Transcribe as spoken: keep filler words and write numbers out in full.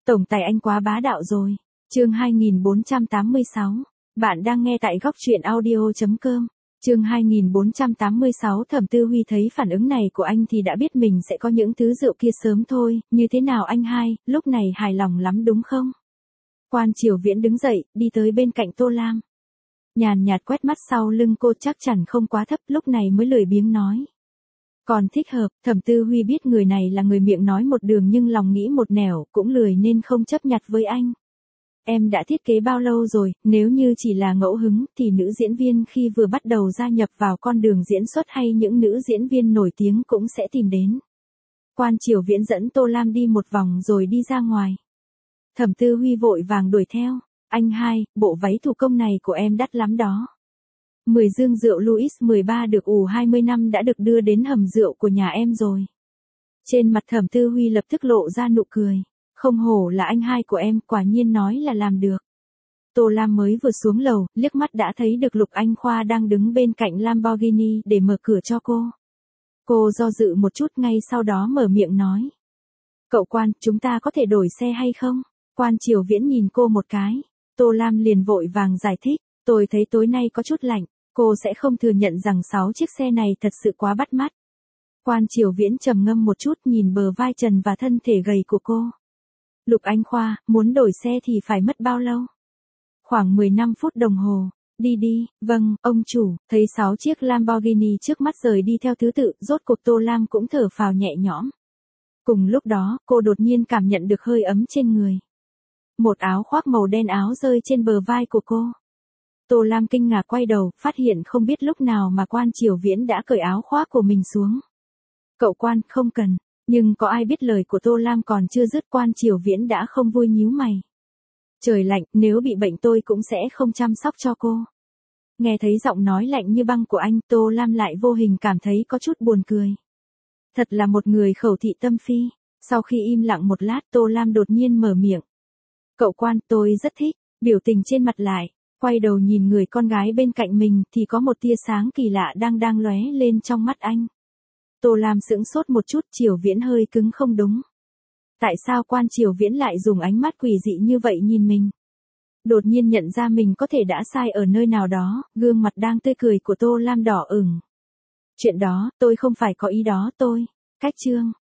Tổng tài anh quá bá đạo rồi. Chương hai nghìn bốn trăm tám mươi sáu. Bạn đang nghe tại góc truyện audio chấm com. Chương hai nghìn bốn trăm tám mươi sáu. Thẩm Tư Huy thấy phản ứng này của anh thì đã biết mình sẽ có những thứ rượu kia sớm thôi, như thế nào anh hai, lúc này hài lòng lắm đúng không? Quan Triều Viễn đứng dậy, đi tới bên cạnh Tô Lam. Nhàn nhạt quét mắt sau lưng cô, chắc chắn không quá thấp, lúc này mới lười biếng nói. Còn thích hợp. Thẩm Tư Huy biết người này là người miệng nói một đường nhưng lòng nghĩ một nẻo, cũng lười nên không chấp nhặt với anh. Em đã thiết kế bao lâu rồi, nếu như chỉ là ngẫu hứng thì nữ diễn viên khi vừa bắt đầu gia nhập vào con đường diễn xuất hay những nữ diễn viên nổi tiếng cũng sẽ tìm đến. Quan Triều Viễn dẫn Tô Lam đi một vòng rồi đi ra ngoài. Thẩm Tư Huy vội vàng đuổi theo. Anh hai, bộ váy thủ công này của em đắt lắm đó. mười dương rượu Louis mười ba được ủ hai mươi năm đã được đưa đến hầm rượu của nhà em rồi. Trên mặt Thẩm Tư Huy lập tức lộ ra nụ cười. Không hổ là anh hai của em, quả nhiên nói là làm được. Tô Lam mới vừa xuống lầu, liếc mắt đã thấy được Lục Anh Khoa đang đứng bên cạnh Lamborghini để mở cửa cho cô. Cô do dự một chút, ngay sau đó mở miệng nói. Cậu Quan, chúng ta có thể đổi xe hay không? Quan Triều Viễn nhìn cô một cái. Tô Lam liền vội vàng giải thích. Tôi thấy tối nay có chút lạnh, cô sẽ không thừa nhận rằng sáu chiếc xe này thật sự quá bắt mắt. Quan Triều Viễn trầm ngâm một chút, nhìn bờ vai trần và thân thể gầy của cô. Lục Anh Khoa, muốn đổi xe thì phải mất bao lâu? Khoảng mười lăm phút đồng hồ. Đi đi, vâng, ông chủ. Thấy sáu chiếc Lamborghini trước mắt rời đi theo thứ tự, rốt cuộc Tô Lam cũng thở phào nhẹ nhõm. Cùng lúc đó, cô đột nhiên cảm nhận được hơi ấm trên người. Một áo khoác màu đen áo rơi trên bờ vai của cô. Tô Lam kinh ngạc quay đầu, phát hiện không biết lúc nào mà Quan Triều Viễn đã cởi áo khoác của mình xuống. Cậu Quan, không cần. Nhưng có ai biết lời của Tô Lam còn chưa dứt, Quan Triều Viễn đã không vui nhíu mày. Trời lạnh, nếu bị bệnh tôi cũng sẽ không chăm sóc cho cô. Nghe thấy giọng nói lạnh như băng của anh, Tô Lam lại vô hình cảm thấy có chút buồn cười. Thật là một người khẩu thị tâm phi. Sau khi im lặng một lát, Tô Lam đột nhiên mở miệng. Cậu Quan, tôi rất thích. Biểu tình trên mặt lại. Quay đầu nhìn người con gái bên cạnh mình thì có một tia sáng kỳ lạ đang đang lóe lên trong mắt anh. Tô Lam sững sốt một chút, Triều Viễn hơi cứng không đúng. Tại sao Quan Triều Viễn lại dùng ánh mắt quỷ dị như vậy nhìn mình? Đột nhiên nhận ra mình có thể đã sai ở nơi nào đó, gương mặt đang tươi cười của Tô Lam đỏ ửng. Chuyện đó, tôi không phải có ý đó tôi. Cách chương.